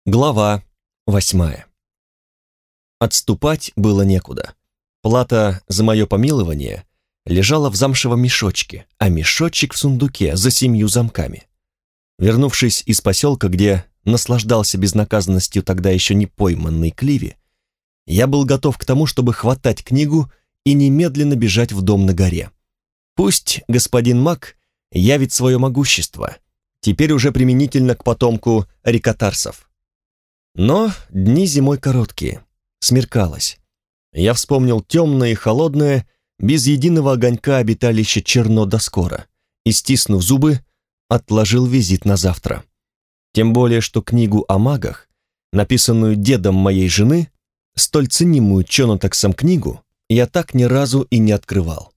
Глава 8. Отступать было некуда. Плата за мое помилование лежала в замшевом мешочке, а мешочек в сундуке за 7 замками. Вернувшись из поселка, где наслаждался безнаказанностью тогда еще не пойманной Кливи, я был готов к тому, чтобы хватать книгу и немедленно бежать в дом на горе. Пусть господин Мак явит свое могущество, теперь уже применительно к потомку рикотарсов. Но дни зимой короткие, смеркалось. Я вспомнил темное и холодное, без единого огонька обиталище Черно-Доскора и, стиснув зубы, отложил визит на завтра. Тем более, что книгу о магах, написанную дедом моей жены, столь ценимую Чонотаксом книгу, я так ни разу и не открывал.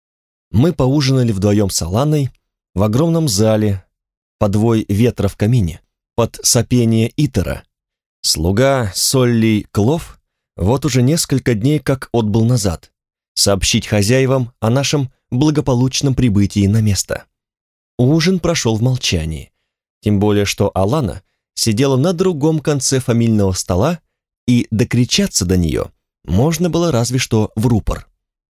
Мы поужинали вдвоем с Аланой в огромном зале, под вой ветра в камине, под сопение Итера. Слуга Солли Клов вот уже несколько дней как отбыл назад, сообщить хозяевам о нашем благополучном прибытии на место. Ужин прошел в молчании, тем более что Алана сидела на другом конце фамильного стола, и докричаться до нее можно было разве что в рупор.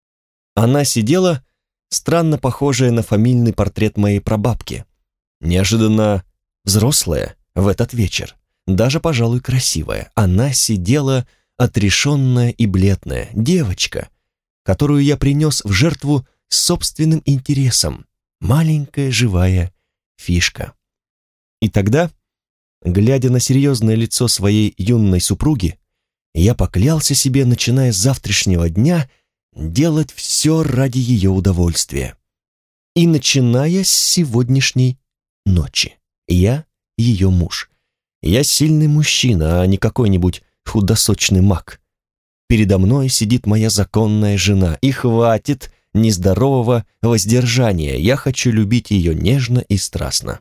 Она сидела, странно похожая на фамильный портрет моей прабабки, неожиданно взрослая в этот вечер. Даже, пожалуй, красивая. Она сидела отрешенная и бледная, девочка, которую я принес в жертву собственным интересом, маленькая живая фишка. И тогда, глядя на серьезное лицо своей юной супруги, я поклялся себе, начиная с завтрашнего дня, делать все ради ее удовольствия. И начиная с сегодняшней ночи. Я ее муж. Я сильный мужчина, а не какой-нибудь худосочный маг. Передо мной сидит моя законная жена, и хватит нездорового воздержания. Я хочу любить ее нежно и страстно.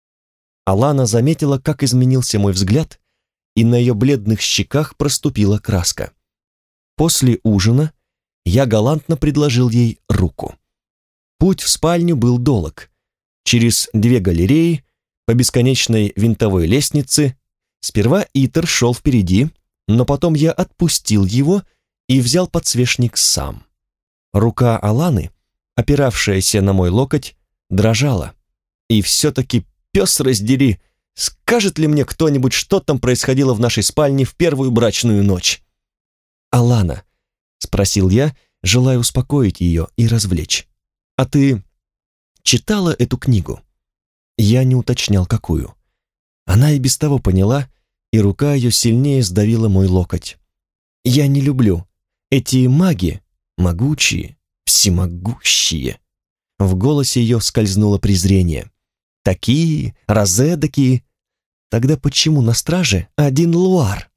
Алана заметила, как изменился мой взгляд, и на ее бледных щеках проступила краска. После ужина я галантно предложил ей руку. Путь в спальню был долг. Через 2 галереи, по бесконечной винтовой лестнице. Сперва Итер шел впереди, но потом я отпустил его и взял подсвечник сам. Рука Аланы, опиравшаяся на мой локоть, дрожала. И все-таки, пес раздери, скажет ли мне кто-нибудь, что там происходило в нашей спальне в первую брачную ночь? «Алана», — спросил я, желая успокоить ее и развлечь, — «а ты читала эту книгу?» Я не уточнял, какую. Она и без того поняла, и рука ее сильнее сдавила мой локоть. «Я не люблю. Эти маги, могучие, всемогущие». В голосе ее скользнуло презрение. «Такие, разэдакие. Тогда почему на страже один луар?»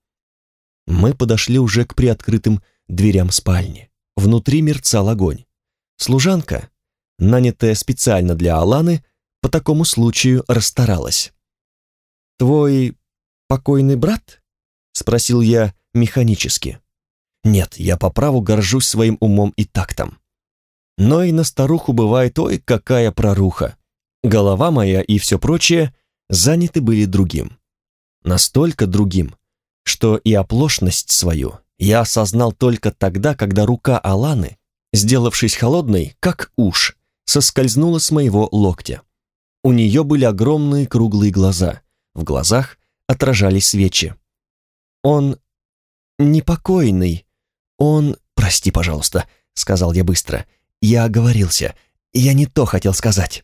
Мы подошли уже к приоткрытым дверям спальни. Внутри мерцал огонь. Служанка, нанятая специально для Аланы, по такому случаю расстаралась. «Твой покойный брат?» — спросил я механически. Нет, я по праву горжусь своим умом и тактом. Но и на старуху бывает, ой, какая проруха. Голова моя и все прочее заняты были другим. Настолько другим, что и оплошность свою я осознал только тогда, когда рука Аланы, сделавшись холодной, как уж, соскользнула с моего локтя. У нее были огромные круглые глаза, в глазах отражались свечи. «Он непокойный, он...» «Прости, пожалуйста», — сказал я быстро. «Я оговорился, я не то хотел сказать».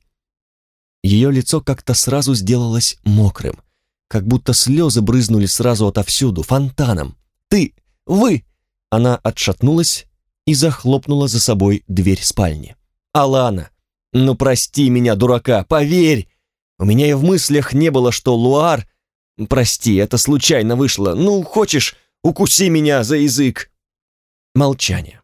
Ее лицо как-то сразу сделалось мокрым, как будто слезы брызнули сразу отовсюду, фонтаном. Вы!» Она отшатнулась и захлопнула за собой дверь спальни. «Алана! Ну, прости меня, дурака, поверь! У меня и в мыслях не было, что луар... Прости, это случайно вышло. Ну, хочешь, укуси меня за язык!» Молчание.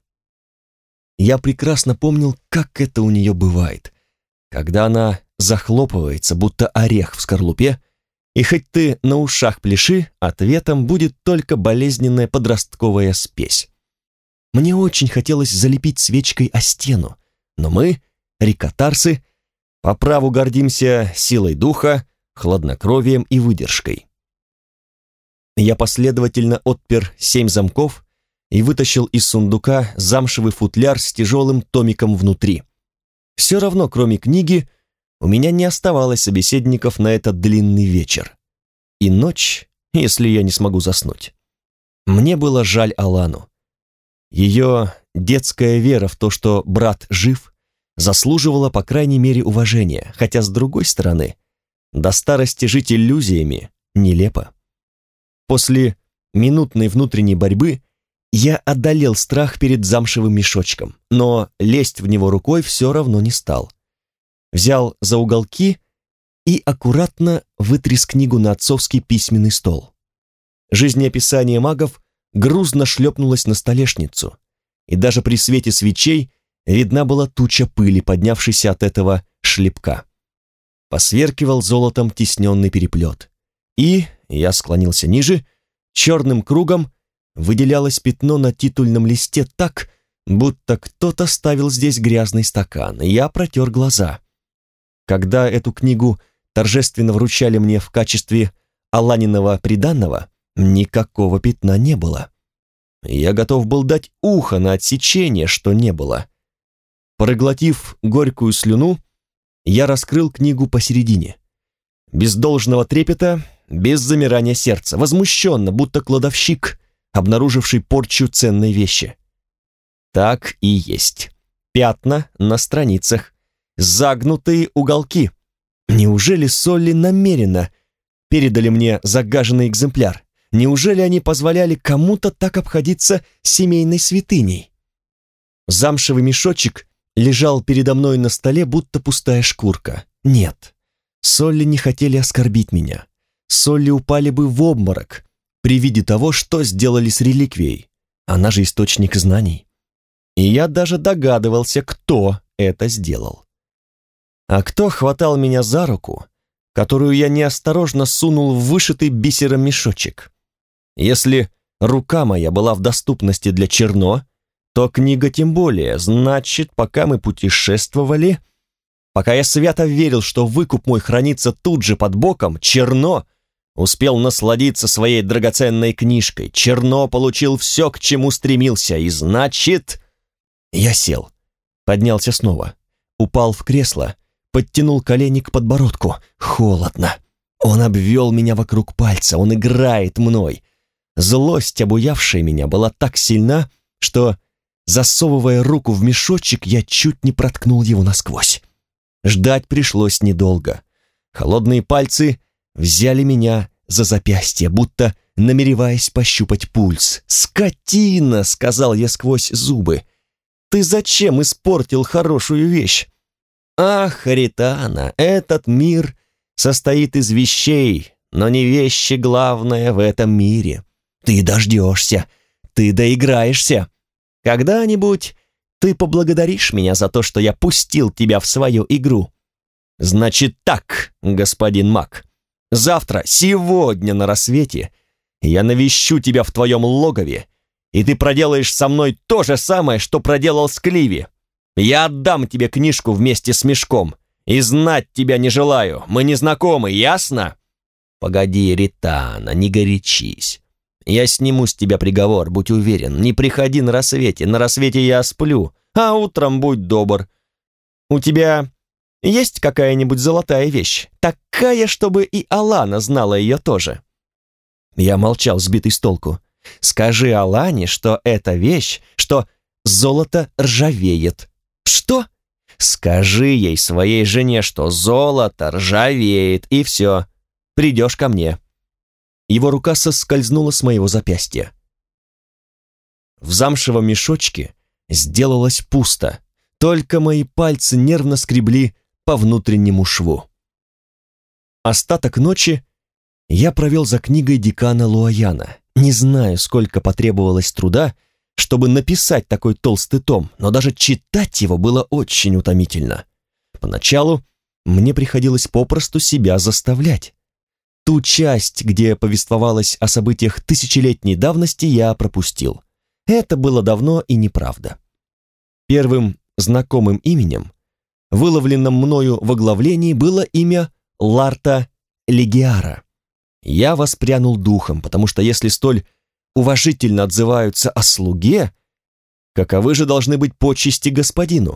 Я прекрасно помнил, как это у нее бывает, когда она захлопывается, будто орех в скорлупе, и хоть ты на ушах пляши, ответом будет только болезненная подростковая спесь. Мне очень хотелось залепить свечкой о стену, но мы, рикотарсы, по праву гордимся силой духа, хладнокровием и выдержкой. Я последовательно отпер 7 замков и вытащил из сундука замшевый футляр с тяжелым томиком внутри. Все равно, кроме книги, у меня не оставалось собеседников на этот длинный вечер. И ночь, если я не смогу заснуть. Мне было жаль Алану. Ее детская вера в то, что брат жив, заслуживала, по крайней мере, уважения, хотя, с другой стороны, до старости жить иллюзиями нелепо. После минутной внутренней борьбы я одолел страх перед замшевым мешочком, но лезть в него рукой все равно не стал. Взял за уголки и аккуратно вытряс книгу на отцовский письменный стол. Жизнеописание магов грузно шлепнулось на столешницу, и даже при свете свечей видна была туча пыли, поднявшейся от этого шлепка. Посверкивал золотом тисненный переплет. И, я склонился ниже, черным кругом выделялось пятно на титульном листе так, будто кто-то ставил здесь грязный стакан. Я протер глаза. Когда эту книгу торжественно вручали мне в качестве Аланиного приданного, никакого пятна не было. Я готов был дать ухо на отсечение, что не было. Проглотив горькую слюну, я раскрыл книгу посередине. Без должного трепета, без замирания сердца, возмущенно, будто кладовщик, обнаруживший порчу ценной вещи. Так и есть. Пятна на страницах, загнутые уголки. Неужели Солли намеренно передали мне загаженный экземпляр? Неужели они позволяли кому-то так обходиться семейной святыней? Замшевый мешочек лежал передо мной на столе, будто пустая шкурка. Нет, Солли не хотели оскорбить меня. Солли упали бы в обморок при виде того, что сделали с реликвией. Она же источник знаний. И я даже догадывался, кто это сделал. А кто хватал меня за руку, которую я неосторожно сунул в вышитый бисером мешочек? Если рука моя была в доступности для Черно, то книга тем более. Значит, пока мы путешествовали, пока я свято верил, что выкуп мой хранится тут же под боком, Черно успел насладиться своей драгоценной книжкой. Черно получил все, к чему стремился, и значит... Я сел, поднялся снова, упал в кресло, подтянул колени к подбородку. Холодно. Он обвел меня вокруг пальца, он играет мной. Злость, обуявшая меня, была так сильна, что, засовывая руку в мешочек, я чуть не проткнул его насквозь. Ждать пришлось недолго. Холодные пальцы взяли меня за запястье, будто намереваясь пощупать пульс. «Скотина!» — сказал я сквозь зубы. «Ты зачем испортил хорошую вещь?» «Ах, Ритана, этот мир состоит из вещей, но не вещи главное в этом мире. Ты дождешься, ты доиграешься. Когда-нибудь ты поблагодаришь меня за то, что я пустил тебя в свою игру. Значит так, господин маг, завтра, сегодня на рассвете я навещу тебя в твоем логове, и ты проделаешь со мной то же самое, что проделал с Кливи. Я отдам тебе книжку вместе с мешком, и знать тебя не желаю, мы не знакомы, ясно?» «Погоди, Ритана, не горячись. Я сниму с тебя приговор, будь уверен. Не приходи на рассвете я сплю, а утром будь добр. У тебя есть какая-нибудь золотая вещь? Такая, чтобы и Алана знала ее тоже?» Я молчал, сбитый с толку. «Скажи Алане, что эта вещь, что золото ржавеет». «Что?» «Скажи ей, своей жене, что золото ржавеет, и все. Придешь ко мне». Его рука соскользнула с моего запястья. В замшевом мешочке сделалось пусто, только мои пальцы нервно скребли по внутреннему шву. Остаток ночи я провел за книгой декана Луаяна. Не знаю, сколько потребовалось труда, чтобы написать такой толстый том, но даже читать его было очень утомительно. Поначалу мне приходилось попросту себя заставлять. Ту часть, где повествовалось о событиях тысячелетней давности, я пропустил. Это было давно и неправда. Первым знакомым именем, выловленным мною в оглавлении, было имя Ларта Легиара. Я воспрянул духом, потому что если столь уважительно отзываются о слуге, каковы же должны быть почести господину?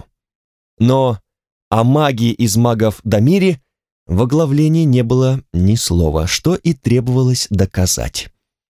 Но о магии из магов Дамири в оглавлении не было ни слова, что и требовалось доказать.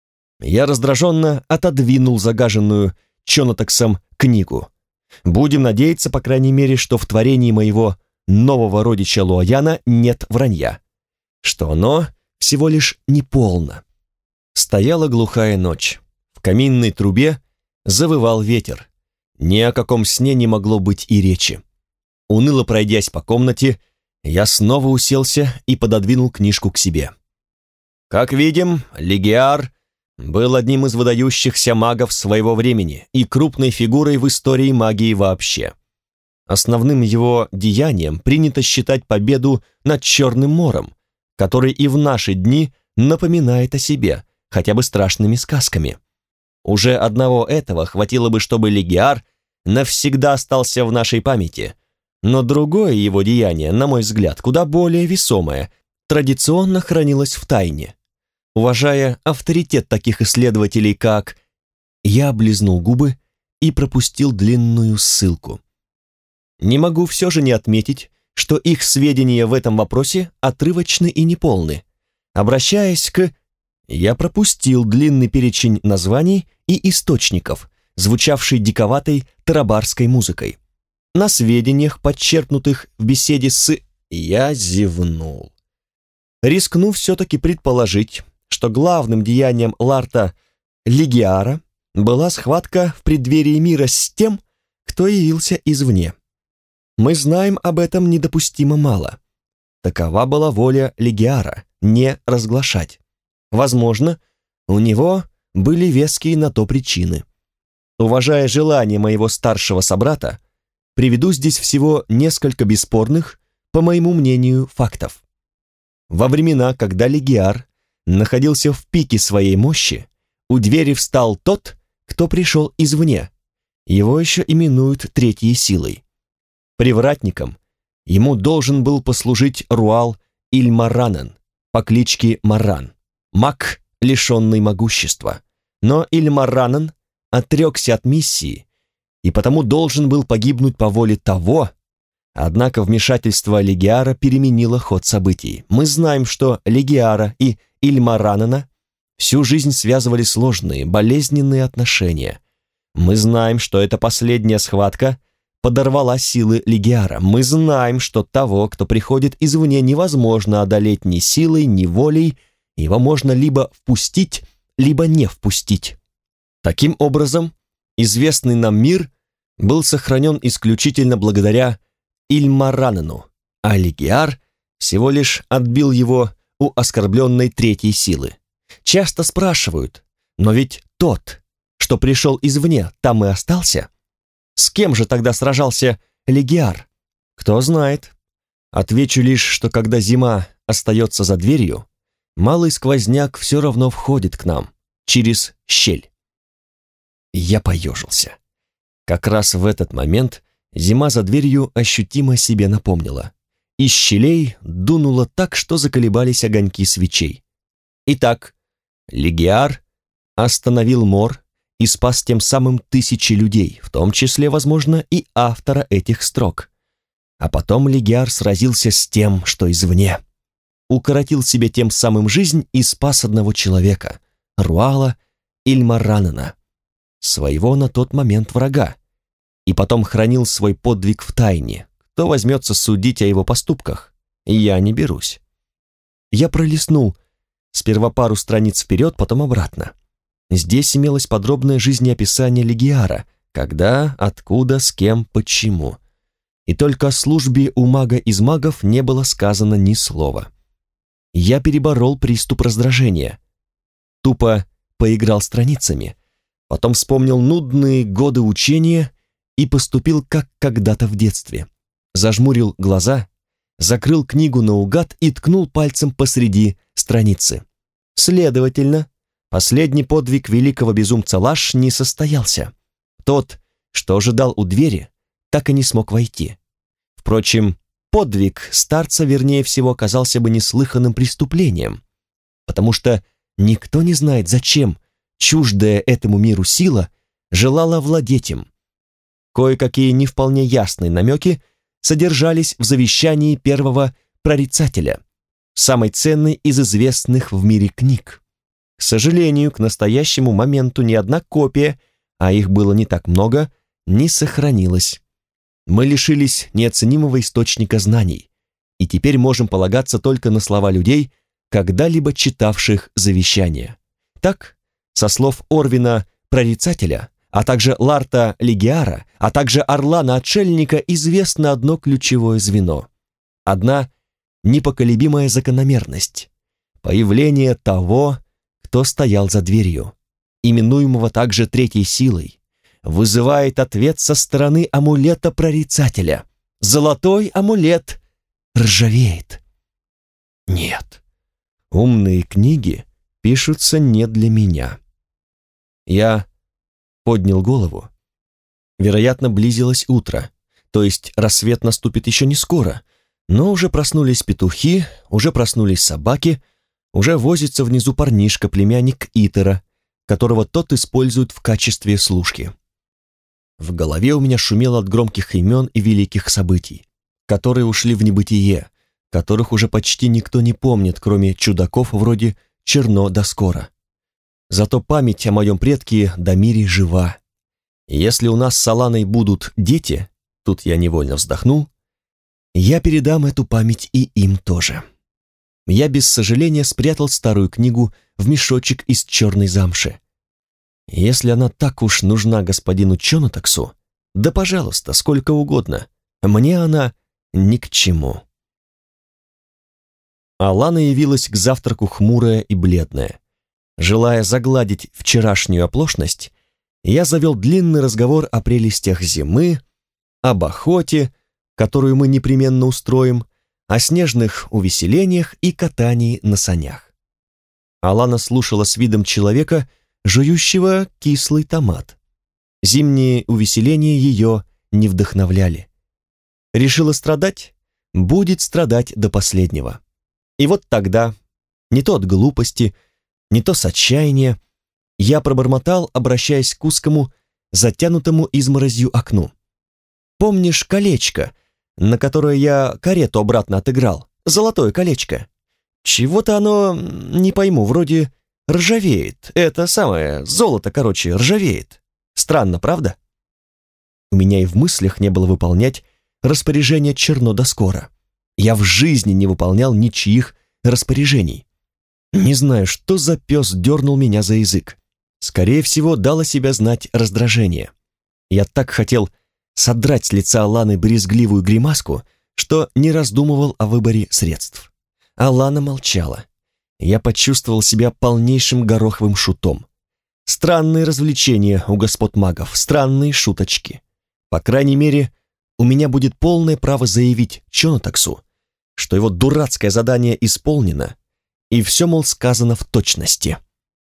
Я раздраженно отодвинул загаженную Чонатаксом книгу. Будем надеяться, по крайней мере, что в творении моего нового родича Луаяна нет вранья, что оно всего лишь неполно. Стояла глухая ночь. В каминной трубе завывал ветер. Ни о каком сне не могло быть и речи. Уныло пройдясь по комнате, я снова уселся и пододвинул книжку к себе. Как видим, Лигиар был одним из выдающихся магов своего времени и крупной фигурой в истории магии вообще. Основным его деянием принято считать победу над Черным мором, который и в наши дни напоминает о себе, хотя бы страшными сказками. Уже одного этого хватило бы, чтобы Лигиар навсегда остался в нашей памяти, но другое его деяние, на мой взгляд, куда более весомое, традиционно хранилось в тайне. Уважая авторитет таких исследователей, как... Я облизнул губы и пропустил длинную ссылку. Не могу все же не отметить, что их сведения в этом вопросе отрывочны и неполны. Обращаясь к... Я пропустил длинный перечень названий и источников, звучавший диковатой тарабарской музыкой. На сведениях, подчеркнутых в беседе с... Я зевнул. Рискну все-таки предположить, что главным деянием Ларта Лигиара была схватка в преддверии мира с тем, кто явился извне. Мы знаем об этом недопустимо мало. Такова была воля Лигиара — не разглашать. Возможно, у него были веские на то причины. Уважая желание моего старшего собрата, приведу здесь всего несколько бесспорных, по моему мнению, фактов. Во времена, когда Лигиар находился в пике своей мощи, у двери встал тот, кто пришел извне. Его еще именуют третьей силой. Привратником ему должен был послужить Руал Ильмаранен по кличке Маран, маг, лишенный могущества. Но Ильмаранен отрекся от миссии и потому должен был погибнуть по воле того. Однако вмешательство Лигиара переменило ход событий. Мы знаем, что Лигиара и Ильмаранена всю жизнь связывали сложные, болезненные отношения. Мы знаем, что эта последняя схватка подорвала силы Лигиара. Мы знаем, что того, кто приходит извне, невозможно одолеть ни силой, ни волей, его можно либо впустить, либо не впустить. Таким образом, известный нам мир был сохранен исключительно благодаря Ильмаранену, а Лигиар всего лишь отбил его у оскорбленной третьей силы. Часто спрашивают, но ведь тот, что пришел извне, там и остался? С кем же тогда сражался Лигиар? Кто знает. Отвечу лишь, что когда зима остается за дверью, малый сквозняк все равно входит к нам через щель. Я поежился. Как раз в этот момент зима за дверью ощутимо себе напомнила. Из щелей дунуло так, что заколебались огоньки свечей. Итак, Лигиар остановил мор и спас тем самым тысячи людей, в том числе, возможно, и автора этих строк. А потом Лигиар сразился с тем, что извне. Укоротил себе тем самым жизнь и спас одного человека, Руала Ильмаранена, своего на тот момент врага, и потом хранил свой подвиг в тайне. Кто возьмется судить о его поступках? Я не берусь. Я пролистнул сперва пару страниц вперед, потом обратно. Здесь имелось подробное жизнеописание Лигиара, когда, откуда, с кем, почему. И только о службе у мага из магов не было сказано ни слова. Я переборол приступ раздражения. Тупо поиграл страницами, потом вспомнил нудные годы учения и поступил, как когда-то в детстве. Зажмурил глаза, закрыл книгу наугад и ткнул пальцем посреди страницы. Следовательно, последний подвиг великого безумца Лаш не состоялся. Тот, что ожидал у двери, так и не смог войти. Впрочем, подвиг старца, вернее всего, оказался бы неслыханным преступлением. потому что никто не знает, зачем чуждая этому миру сила желала владеть им. Кое-какие не вполне ясные намеки содержались в завещании первого прорицателя, самой ценной из известных в мире книг. К сожалению, к настоящему моменту ни одна копия, а их было не так много, не сохранилась. Мы лишились неоценимого источника знаний, и теперь можем полагаться только на слова людей, когда-либо читавших завещание. Так, со слов Орвина Прорицателя, а также Ларта Лигиара, а также Орлана-отшельника известно одно ключевое звено. Одна непоколебимая закономерность – появление того, кто стоял за дверью, именуемого также третьей силой, вызывает ответ со стороны амулета Прорицателя. Золотой амулет ржавеет. Нет, умные книги пишутся не для меня. Я поднял голову. Вероятно, близилось утро, то есть рассвет наступит еще не скоро, но уже проснулись петухи, уже проснулись собаки, уже возится внизу парнишка, племянник Итера, которого тот использует в качестве служки. В голове у меня шумело от громких имен и великих событий, которые ушли в небытие, которых уже почти никто не помнит, кроме чудаков вроде Черно да Скоро. Зато память о моем предке Дамире жива. И если у нас с Аланой будут дети, тут я невольно вздохнул, я передам эту память и им тоже. Я без сожаления спрятал старую книгу в мешочек из черной замши. Если она так уж нужна господину Чонотаксу, да пожалуйста, сколько угодно, мне она ни к чему. Алана явилась к завтраку хмурая и бледная. Желая загладить вчерашнюю оплошность, я завел длинный разговор о прелестях зимы, об охоте, которую мы непременно устроим, о снежных увеселениях и катании на санях. Алана слушала с видом человека, жующего кислый томат. Зимние увеселения ее не вдохновляли. Решила страдать? Будет страдать до последнего. И вот тогда, не то от глупости, не то с отчаяния, я пробормотал, обращаясь к узкому, затянутому изморозью окну. «Помнишь колечко, на которое я карету обратно отыграл? Золотое колечко. Чего-то оно, не пойму, вроде ржавеет. Это самое, золото, короче, ржавеет. Странно, правда?» У меня и в мыслях не было выполнять распоряжение Черно да Скоро. Я в жизни не выполнял ничьих распоряжений. Не знаю, что за пес дернул меня за язык. Скорее всего, дало себя знать раздражение. Я так хотел содрать с лица Аланы брезгливую гримаску, что не раздумывал о выборе средств. Алана молчала. Я почувствовал себя полнейшим гороховым шутом. Странные развлечения у господ магов, странные шуточки. По крайней мере, у меня будет полное право заявить Чонотаксу, что его дурацкое задание исполнено, и все, мол, сказано в точности.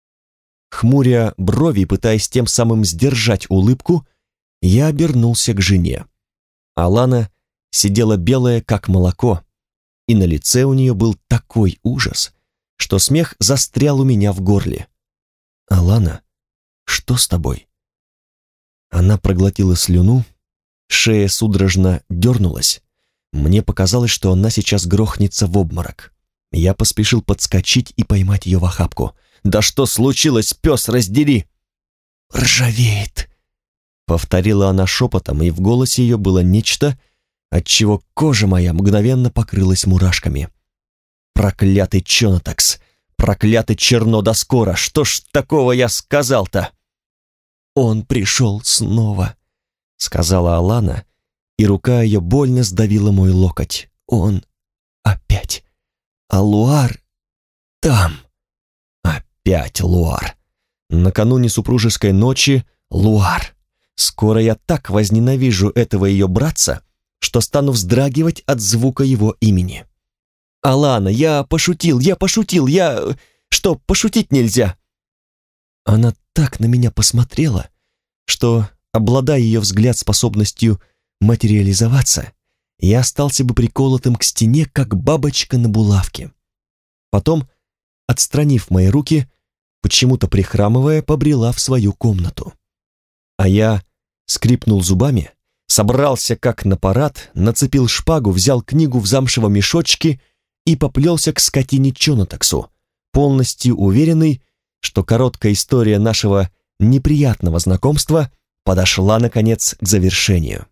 Хмуря брови, пытаясь тем самым сдержать улыбку, я обернулся к жене. Алана сидела белая, как молоко, и на лице у нее был такой ужас, что смех застрял у меня в горле. «Алана, что с тобой?» Она проглотила слюну, шея судорожно дернулась. Мне показалось, что она сейчас грохнется в обморок. Я поспешил подскочить и поймать ее в охапку. «Да что случилось, пес, раздери!» «Ржавеет!» — повторила она шепотом, и в голосе ее было нечто, отчего кожа моя мгновенно покрылась мурашками. «Проклятый Чонотакс! Проклятый Черно да Скоро! Что ж такого я сказал-то?» «Он пришел снова», — сказала Алана, и рука ее больно сдавила мой локоть. «Он опять. А Луар там». Опять Луар. Накануне супружеской ночи Луар. Скоро я так возненавижу этого ее братца, что стану вздрагивать от звука его имени. «Алана, я пошутил. Что, пошутить нельзя?» Она так на меня посмотрела, что, обладая ее взгляд способностью материализоваться, я остался бы приколотым к стене, как бабочка на булавке. Потом отстранив мои руки, почему-то прихрамывая, побрела в свою комнату. А я скрипнул зубами, собрался как на парад, нацепил шпагу, взял книгу в замшевом мешочке и поплелся к скотине Чонотаксу, полностью уверенный, что короткая история нашего неприятного знакомства подошла, наконец, к завершению.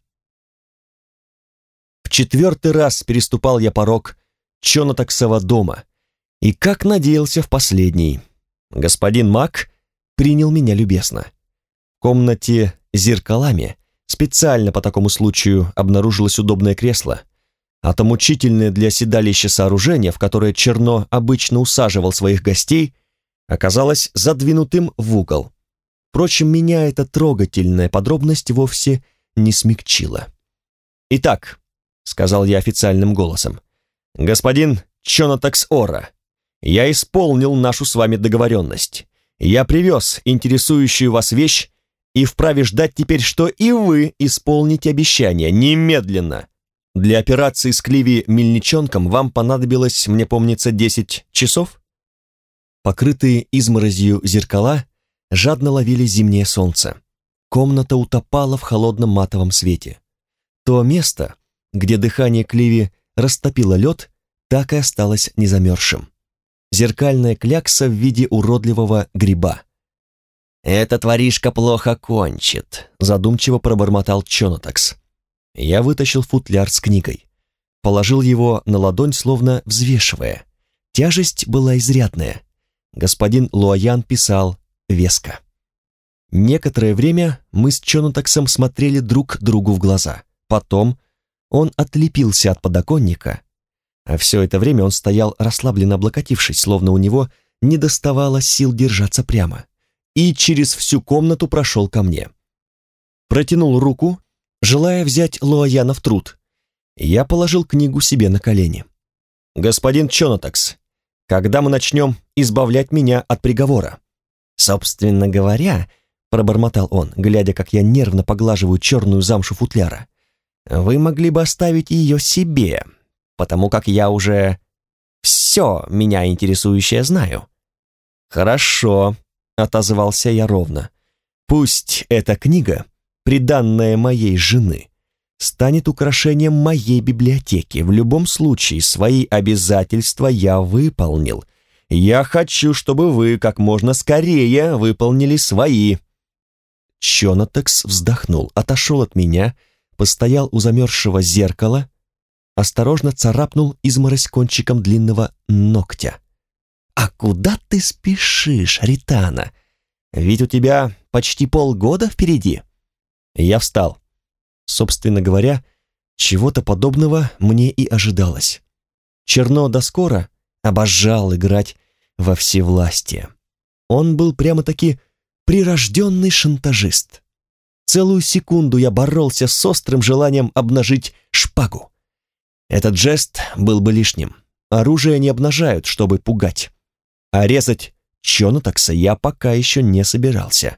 В 4-й раз переступал я порог Чонотаксова дома, и, как надеялся, в последний. Господин Мак принял меня любезно. В комнате с зеркалами специально по такому случаю обнаружилось удобное кресло, а то мучительное для седалища сооружение, в которое Черно обычно усаживал своих гостей, оказалось задвинутым в угол. Впрочем, меня эта трогательная подробность вовсе не смягчила. «Итак», — сказал я официальным голосом, — «господин Чонотакс Ора, я исполнил нашу с вами договоренность. Я привез интересующую вас вещь и вправе ждать теперь, что и вы исполните обещание немедленно. Для операции с Кливи Мельничонком вам понадобилось, мне помнится, 10 часов?» Покрытые изморозью зеркала жадно ловили зимнее солнце. Комната утопала в холодном матовом свете. То место, где дыхание Кливи растопило лед, так и осталось незамерзшим. Зеркальная клякса в виде уродливого гриба. «Этот воришка плохо кончит», — задумчиво пробормотал Чонотакс. Я вытащил футляр с книгой. Положил его на ладонь, словно взвешивая. Тяжесть была изрядная. Господин Луаян писал веско. Некоторое время мы с Чонотаксом смотрели друг другу в глаза. Потом он отлепился от подоконника, а все это время он стоял расслабленно облокотившись, словно у него недоставало сил держаться прямо, и через всю комнату прошел ко мне. Протянул руку, желая взять Луаяна в труд. Я положил книгу себе на колени. «Господин Чонотакс, когда мы начнем избавлять меня от приговора?» «Собственно говоря», — пробормотал он, глядя, как я нервно поглаживаю черную замшу футляра, «вы могли бы оставить ее себе, потому как я уже все меня интересующее знаю». «Хорошо», — отозвался я ровно. «Пусть эта книга, приданная моей жены, станет украшением моей библиотеки. В любом случае, свои обязательства я выполнил. Я хочу, чтобы вы как можно скорее выполнили свои». Чонотакс вздохнул, отошел от меня, постоял у замерзшего зеркала, осторожно царапнул изморозь кончиком длинного ногтя. «А куда ты спешишь, Ритана? Ведь у тебя почти полгода впереди». Я встал. Собственно говоря, чего-то подобного мне и ожидалось. Черно да скоро обожал играть во всевластие. Он был прямо-таки прирожденный шантажист. Целую секунду я боролся с острым желанием обнажить шпагу. Этот жест был бы лишним. Оружие не обнажают, чтобы пугать. А резать Чонотакса я пока еще не собирался.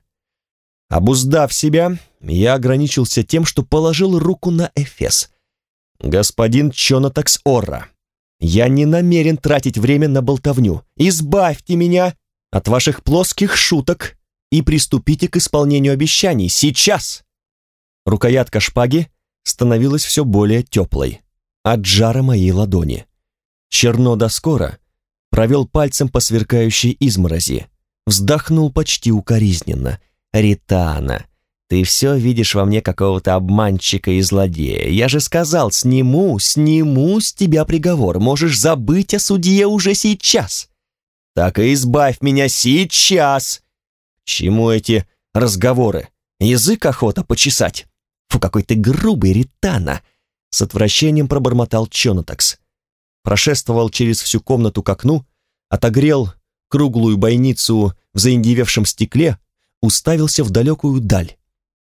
Обуздав себя, я ограничился тем, что положил руку на эфес. «Господин Чонотакс Орра, я не намерен тратить время на болтовню. Избавьте меня от ваших плоских шуток и приступите к исполнению обещаний. Сейчас!» Рукоятка шпаги становилась все более теплой от жара моей ладони. Черно да скоро провел пальцем по сверкающей изморози, вздохнул почти укоризненно. «Ритана, ты все видишь во мне какого-то обманщика и злодея. Я же сказал, сниму с тебя приговор. Можешь забыть о судье уже сейчас. Так и избавь меня сейчас!» «Чему эти разговоры? Язык охота почесать?» «Фу, какой ты грубый, Ритана!» С отвращением пробормотал Чонотакс. Прошествовал через всю комнату к окну, отогрел круглую бойницу в заиндевевшем стекле, уставился в далекую даль.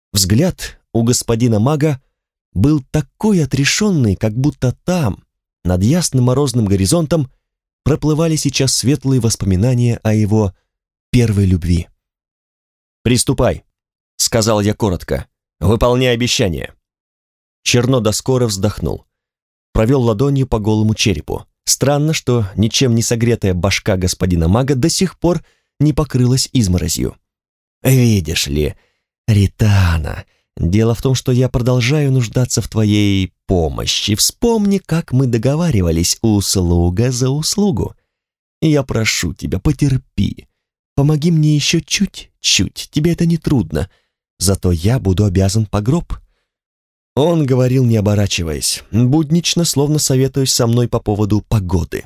Взгляд у господина мага был такой отрешенный, как будто там, над ясным морозным горизонтом, проплывали сейчас светлые воспоминания о его первой любви. «Приступай», — сказал я коротко, — «выполняй обещание». Черно да скоро вздохнул, провел ладонью по голому черепу, Странно, что ничем не согретая башка господина мага до сих пор не покрылась изморозью. «Видишь ли, Ритана, дело в том, что я продолжаю нуждаться в твоей помощи. Вспомни, как мы договаривались, услуга за услугу. Я прошу тебя, потерпи. Помоги мне еще чуть-чуть, тебе это не трудно. Зато я буду обязан по гроб». Он говорил, не оборачиваясь, буднично, словно советуясь со мной по поводу погоды.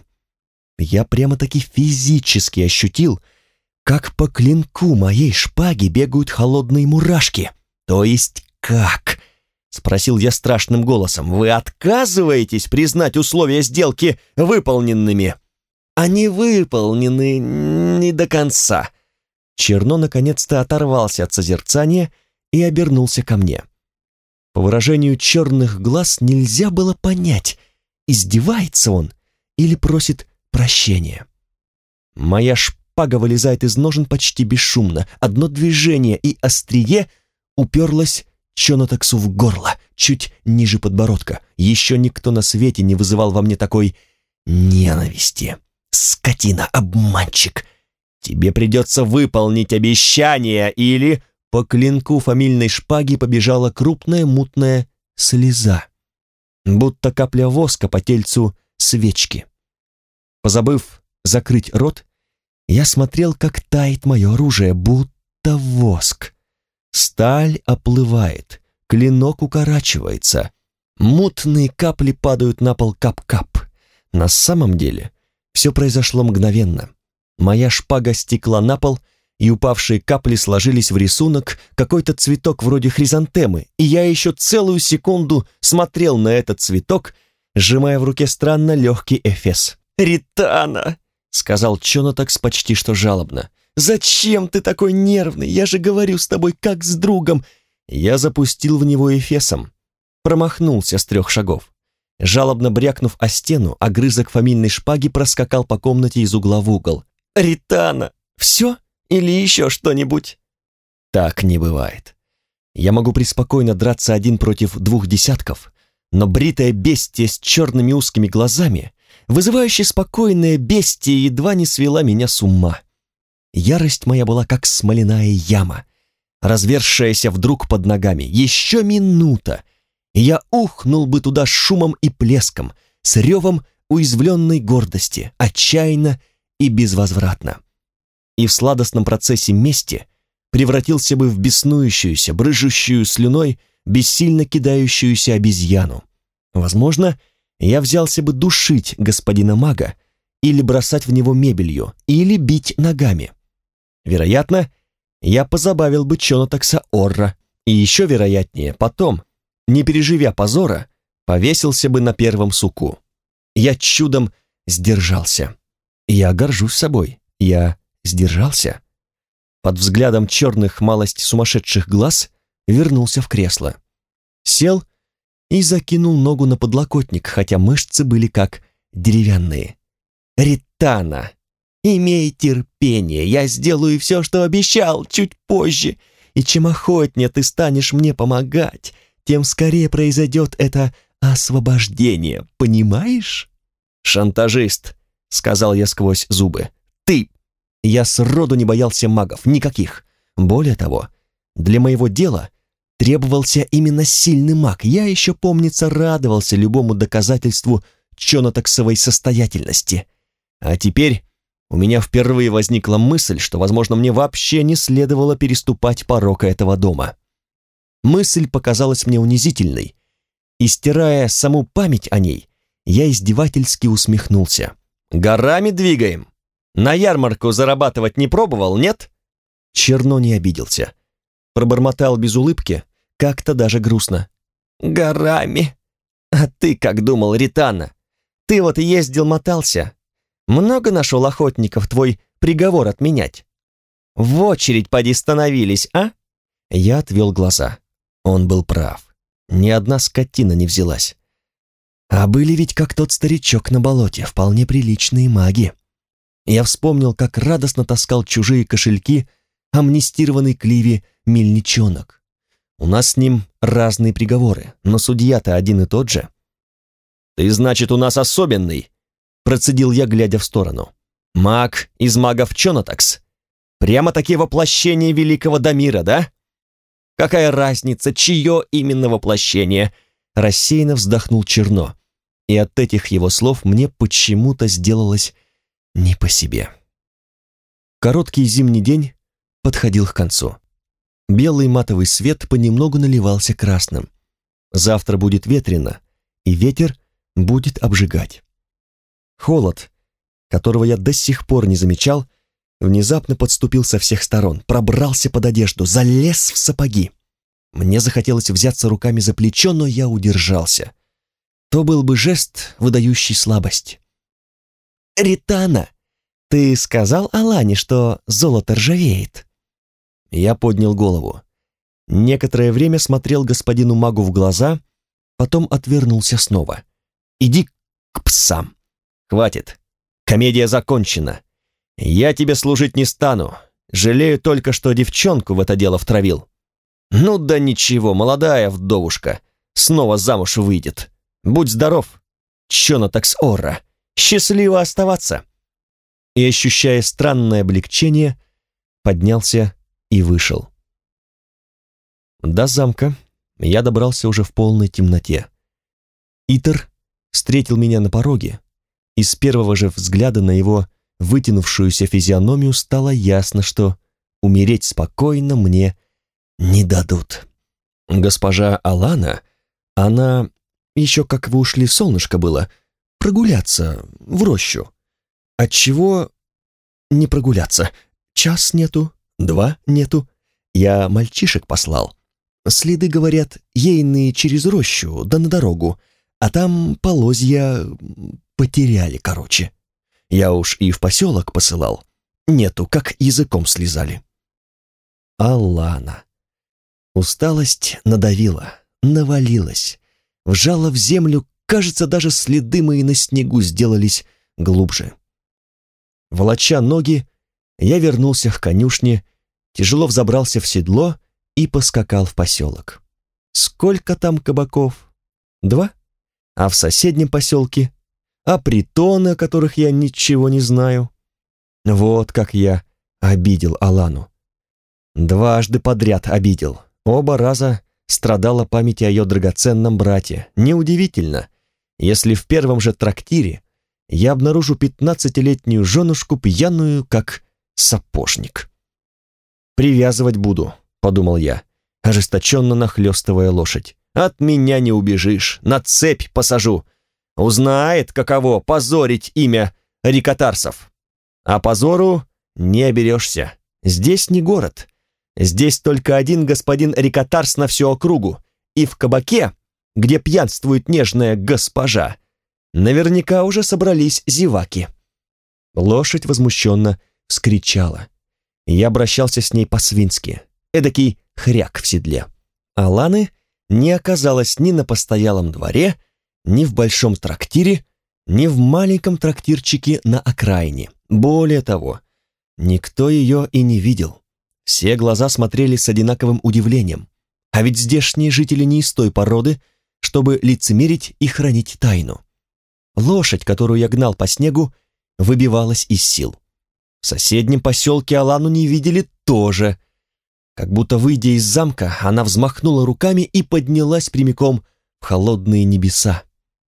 Я прямо-таки физически ощутил, как по клинку моей шпаги бегают холодные мурашки. «То есть как?» — спросил я страшным голосом. «Вы отказываетесь признать условия сделки выполненными?» «Они выполнены не до конца». Черно наконец-то оторвался от созерцания и обернулся ко мне. По выражению черных глаз нельзя было понять, издевается он или просит прощения. Моя шпага вылезает из ножен почти бесшумно. Одно движение, и острие уперлось Чонотаксу в горло, чуть ниже подбородка. Еще никто на свете не вызывал во мне такой ненависти. «Скотина, обманщик! Тебе придется выполнить обещание, или...» По клинку фамильной шпаги побежала крупная мутная слеза, будто капля воска по тельцу свечки. Позабыв закрыть рот, я смотрел, как тает мое оружие, будто воск. Сталь оплывает, клинок укорачивается, мутные капли падают на пол кап-кап. На самом деле все произошло мгновенно. Моя шпага стекла на пол, и упавшие капли сложились в рисунок, какой-то цветок вроде хризантемы, и я еще целую секунду смотрел на этот цветок, сжимая в руке странно легкий эфес. «Ритана!» — сказал Чонотакс почти что жалобно. «Зачем ты такой нервный? Я же говорю с тобой как с другом!» Я запустил в него эфесом, промахнулся с 3 шагов. Жалобно брякнув о стену, огрызок фамильной шпаги проскакал по комнате из угла в угол. «Ритана! Все? Или еще что-нибудь?» Так не бывает. Я могу преспокойно драться 1 против 2 десятков, но бритое бестие с черными узкими глазами, вызывающее спокойное бестие, едва не свела меня с ума. Ярость моя была как смоляная яма, разверзшаяся вдруг под ногами. Еще минута, и я ухнул бы туда с шумом и плеском, с ревом уязвленной гордости, отчаянно и безвозвратно. И в сладостном процессе мести превратился бы в беснующуюся, брыжущую слюной, бессильно кидающуюся обезьяну. Возможно, я взялся бы душить господина мага, или бросать в него мебелью, или бить ногами. Вероятно, я позабавил бы Чонотакса Орра, и еще вероятнее, потом, не переживя позора, повесился бы на первом суку. Я чудом сдержался. Я горжусь собой. Я сдержался. Под взглядом черных, малость сумасшедших глаз вернулся в кресло. Сел и закинул ногу на подлокотник, хотя мышцы были как деревянные. «Ритана, имей терпение, я сделаю все, что обещал, чуть позже, и чем охотнее ты станешь мне помогать, тем скорее произойдет это освобождение, понимаешь?» «Шантажист», — сказал я сквозь зубы. «Ты!» Я сроду не боялся магов, никаких. Более того, для моего дела требовался именно сильный маг. Я еще, помнится, радовался любому доказательству чонотаксовой состоятельности. А теперь у меня впервые возникла мысль, что, возможно, мне вообще не следовало переступать порог этого дома. Мысль показалась мне унизительной, и, стирая саму память о ней, я издевательски усмехнулся. «Горами двигаем? На ярмарку зарабатывать не пробовал, нет?» Черно не обиделся. Пробормотал без улыбки, как-то даже грустно. «Горами? А ты как думал, Ритана? Ты вот ездил-мотался. Много нашел охотников твой приговор отменять? В очередь поди становились, а?» Я отвел глаза. Он был прав. Ни одна скотина не взялась. А были ведь, как тот старичок на болоте, вполне приличные маги. Я вспомнил, как радостно таскал чужие кошельки амнистированный Кливи мельничонок. У нас с ним разные приговоры, но судья-то один и тот же. «Ты, значит, у нас особенный?» процедил я, глядя в сторону. «Маг из магов Чонатакс. Прямо-таки воплощение великого Дамира, да? Какая разница, чье именно воплощение?» Рассеянно вздохнул Черно, и от этих его слов мне почему-то сделалось не по себе. Короткий зимний день подходил к концу. Белый матовый свет понемногу наливался красным. Завтра будет ветрено, и ветер будет обжигать. Холод, которого я до сих пор не замечал, внезапно подступил со всех сторон, пробрался под одежду, залез в сапоги. Мне захотелось взяться руками за плечо, но я удержался. То был бы жест, выдающий слабость. «Ритана, ты сказал Алане, что золото ржавеет?» Я поднял голову. Некоторое время смотрел господину магу в глаза, потом отвернулся снова. «Иди к псам. Хватит. Комедия закончена. Я тебе служить не стану. Жалею только, что девчонку в это дело втравил. Ну да ничего, молодая вдовушка. Снова замуж выйдет. Будь здоров, Чонатакс Орра. Счастливо оставаться». И, ощущая странное облегчение, поднялся и вышел. До замка я добрался уже в полной темноте. Итер встретил меня на пороге, и с первого же взгляда на его вытянувшуюся физиономию стало ясно, что умереть спокойно мне не дадут. Госпожа Алана, она, еще как вы ушли, солнышко было, прогуляться в рощу. Отчего не прогуляться? Час нету, 2 нету. Я мальчишек послал. Следы, говорят, ейные через рощу, да на дорогу, а там полозья потеряли, короче. Я уж и в поселок посылал. Нету, как языком слезали. Алана. Усталость надавила, навалилась, вжала в землю, кажется, даже следы мои на снегу сделались глубже. Волоча ноги, я вернулся к конюшне, тяжело взобрался в седло и поскакал в поселок. Сколько там кабаков? 2? А в соседнем поселке? А притоны, о которых я ничего не знаю? Вот как я обидел Алану. 2 подряд обидел. Оба раза страдала память о ее драгоценном брате. Неудивительно, если в первом же трактире я обнаружу 15-летнюю женушку пьяную, как сапожник. «Привязывать буду», — подумал я, ожесточенно нахлёстывая лошадь. «От меня не убежишь, на цепь посажу. Узнает, каково позорить имя рикотарсов. А позору не оберешься. Здесь не город. Здесь только один господин рикотарс на всю округу, и в кабаке, где пьянствует нежная госпожа, наверняка уже собрались зеваки». Лошадь возмущенно вскричала. Я обращался с ней по-свински, эдакий хряк в седле. Аланы не оказалось ни на постоялом дворе, ни в большом трактире, ни в маленьком трактирчике на окраине. Более того, никто ее и не видел. Все глаза смотрели с одинаковым удивлением. А ведь здешние жители не из той породы, чтобы лицемерить и хранить тайну. Лошадь, которую я гнал по снегу, выбивалась из сил. В соседнем поселке Алану не видели тоже. Как будто, выйдя из замка, она взмахнула руками и поднялась прямиком в холодные небеса.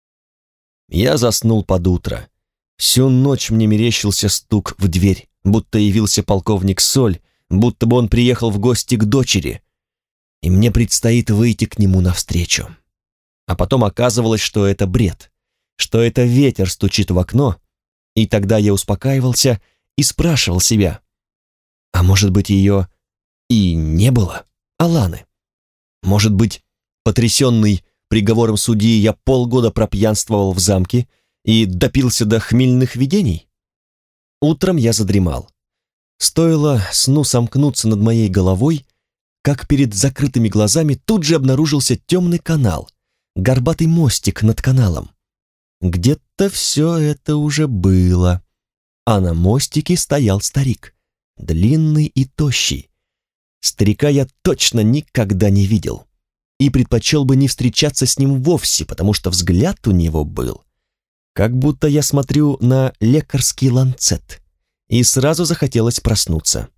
Я заснул под утро. Всю ночь мне мерещился стук в дверь, будто явился полковник Соль, будто бы он приехал в гости к дочери, и мне предстоит выйти к нему навстречу. А потом оказывалось, что это бред, что это ветер стучит в окно, и тогда я успокаивался и спрашивал себя, а может быть, ее и не было, Аланы? Может быть, потрясенный приговором судьи, я полгода пропьянствовал в замке и допился до хмельных видений? Утром я задремал. Стоило сну сомкнуться над моей головой, как перед закрытыми глазами тут же обнаружился темный канал, горбатый мостик над каналом. Где-то все это уже было. А на мостике стоял старик, длинный и тощий. Старика я точно никогда не видел и предпочел бы не встречаться с ним вовсе, потому что взгляд у него был как будто я смотрю на лекарский ланцет, и сразу захотелось проснуться.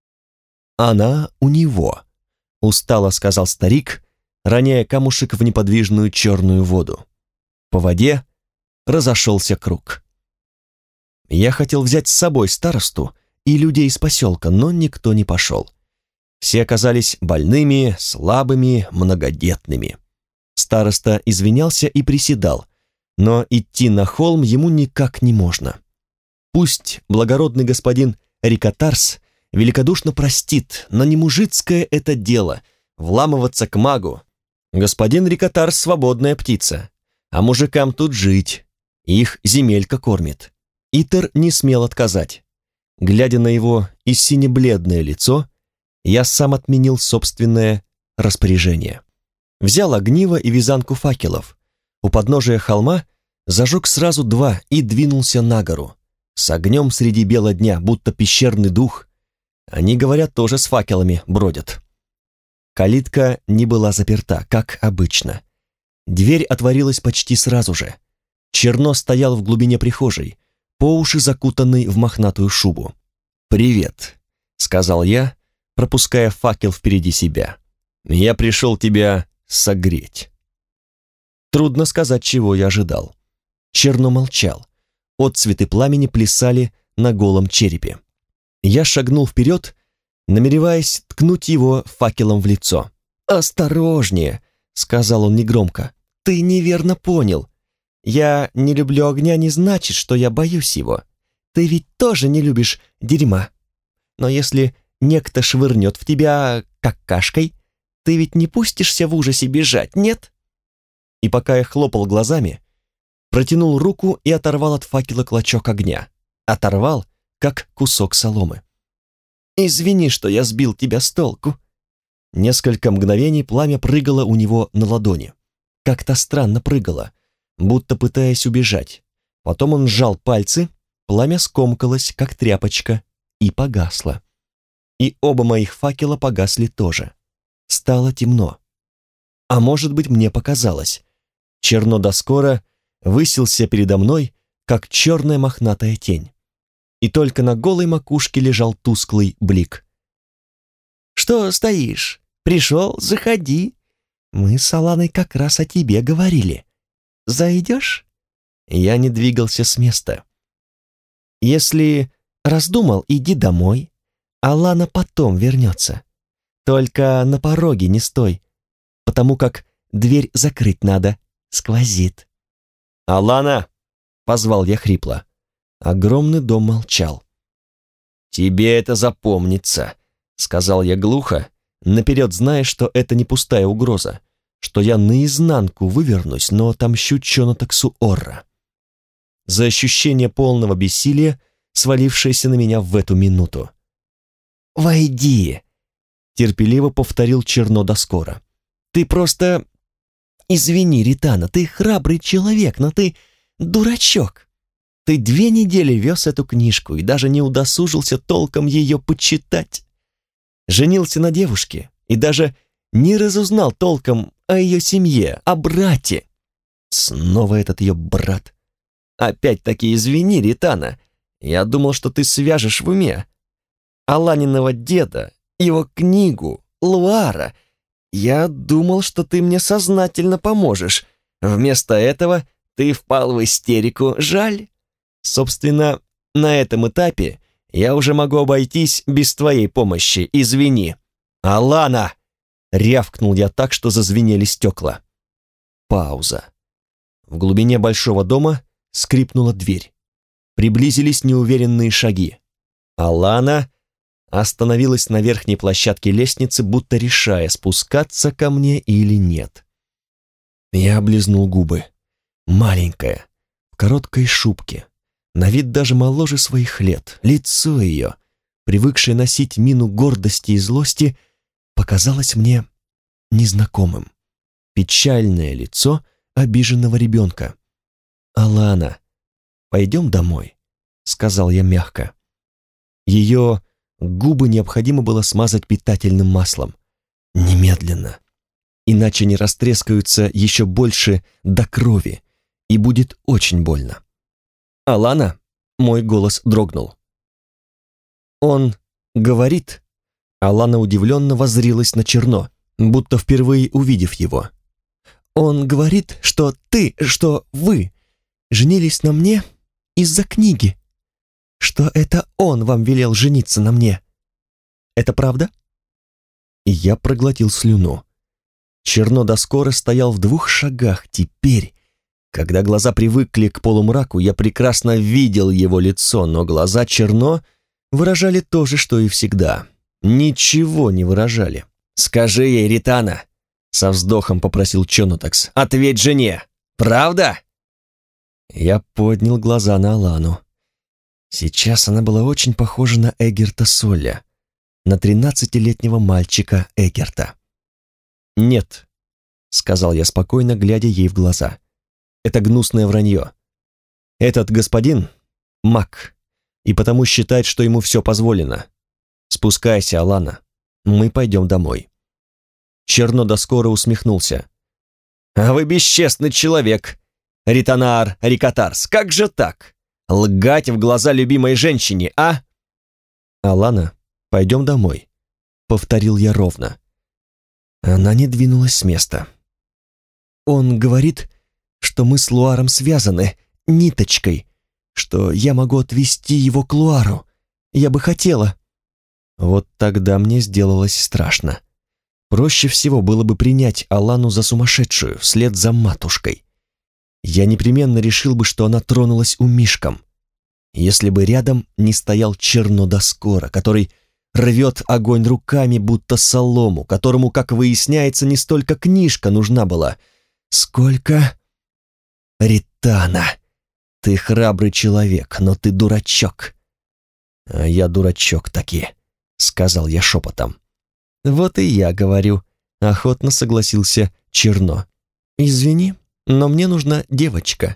«Она у него», — устало сказал старик, роняя камушек в неподвижную черную воду. По воде разошелся круг. Я хотел взять с собой старосту и людей из поселка, но никто не пошел. Все оказались больными, слабыми, многодетными. Староста извинялся и приседал, но идти на холм ему никак не можно. Пусть благородный господин Рикотарс великодушно простит, но не мужицкое это дело — вламываться к магу. Господин Рикотарс — свободная птица, а мужикам тут жить, их земелька кормит. Итер не смел отказать. Глядя на его и сине-бледное лицо, я сам отменил собственное распоряжение. Взял огниво и вязанку факелов. У подножия холма зажег сразу 2 и двинулся на гору. С огнем среди бела дня, будто пещерный дух. Они, говорят, тоже с факелами бродят. Калитка не была заперта, как обычно. Дверь отворилась почти сразу же. Черно стоял в глубине прихожей, по уши закутанный в мохнатую шубу. «Привет», — сказал я, пропуская факел впереди себя. «Я пришел тебя согреть». Трудно сказать, чего я ожидал. Черно молчал. Отцветы пламени плясали на голом черепе. Я шагнул вперед, намереваясь ткнуть его факелом в лицо. «Осторожнее», — сказал он негромко. «Ты неверно понял. Я не люблю огня не значит, что я боюсь его. Ты ведь тоже не любишь дерьма. Но если некто швырнет в тебя какашкой, ты ведь не пустишься в ужасе бежать, нет?» И пока я хлопал глазами, протянул руку и оторвал от факела клочок огня. Оторвал, как кусок соломы. «Извини, что я сбил тебя с толку». Несколько мгновений пламя прыгало у него на ладони. Как-то странно прыгало, будто пытаясь убежать. Потом он сжал пальцы, пламя скомкалось, как тряпочка, и погасло. И оба моих факела погасли тоже. Стало темно. А может быть, мне показалось. Черно до скоро высился передо мной, как черная мохнатая тень. И только на голой макушке лежал тусклый блик. «Что стоишь? Пришел? Заходи. Мы с Аланой как раз о тебе говорили. Зайдешь?» Я не двигался с места. «Если раздумал, иди домой. Алана потом вернется. Только на пороге не стой, потому как дверь закрыть надо, сквозит». «Алана!» — позвал я хрипло. Огромный дом молчал. «Тебе это запомнится», — сказал я глухо, наперед зная, что это не пустая угроза, что я наизнанку вывернусь, но отомщу Чонотаксу Орра. За ощущение полного бессилия, свалившееся на меня в эту минуту. «Войди», — терпеливо повторил Черно до скоро. «Ты просто... Извини, Ритана, ты храбрый человек, но ты дурачок. Ты 2 недели вез эту книжку и даже не удосужился толком ее почитать. Женился на девушке и даже не разузнал толком о ее семье, о брате. Снова этот ее брат. Опять-таки извини, Ритана, я думал, что ты свяжешь в уме. Аланиного деда, его книгу, Луара. Я думал, что ты мне сознательно поможешь. Вместо этого ты впал в истерику. Жаль. Собственно, на этом этапе я уже могу обойтись без твоей помощи. Извини». «Алана!» — рявкнул я так, что зазвенели стекла. Пауза. В глубине большого дома скрипнула дверь. Приблизились неуверенные шаги. Алана остановилась на верхней площадке лестницы, будто решая, спускаться ко мне или нет. Я облизнул губы. Маленькая, в короткой шубке, на вид даже моложе своих лет. Лицо ее, привыкшее носить мину гордости и злости, показалось мне незнакомым. Печальное лицо обиженного ребенка. «Алана, пойдем домой», — сказал я мягко. Ее губы необходимо было смазать питательным маслом. Немедленно. Иначе они растрескаются еще больше до крови, и будет очень больно. «Алана?» — мой голос дрогнул. «Он говорит...» Алана удивленно воззрилась на Черно, будто впервые увидев его. «Он говорит, что вы женились на мне из-за книги, что это он вам велел жениться на мне. Это правда?» И я проглотил слюну. Черно доскоро стоял в 2 шагах. Теперь, когда глаза привыкли к полумраку, я прекрасно видел его лицо, но глаза Черно выражали то же, что и всегда. Ничего не выражали. «Скажи ей, Ритана!» — со вздохом попросил Чонотакс. «Ответь жене! Правда?» Я поднял глаза на Алану. Сейчас она была очень похожа на Эгерта Солля, на 13-летнего мальчика Эгерта. «Нет», — сказал я спокойно, глядя ей в глаза. «Это гнусное вранье. Этот господин — маг, и потому считает, что ему все позволено. Спускайся, Алана, мы пойдем домой». Черно доскоро усмехнулся. «А вы бесчестный человек, Ританаар Рикатарс, как же так? Лгать в глаза любимой женщине, а?» «Алана, пойдем домой», — повторил я ровно. Она не двинулась с места. «Он говорит, что мы с Луаром связаны ниточкой, что я могу отвезти его к Луару. Я бы хотела». Вот тогда мне сделалось страшно. Проще всего было бы принять Алану за сумасшедшую, вслед за матушкой. Я непременно решил бы, что она тронулась умишком, если бы рядом не стоял Черно доскоро, который рвет огонь руками, будто солому, которому, как выясняется, не столько книжка нужна была, сколько... «Ритана, ты храбрый человек, но ты дурачок». «А я дурачок таки», — сказал я шепотом. «Вот и я говорю», — охотно согласился Черно. «Извини, но мне нужна девочка».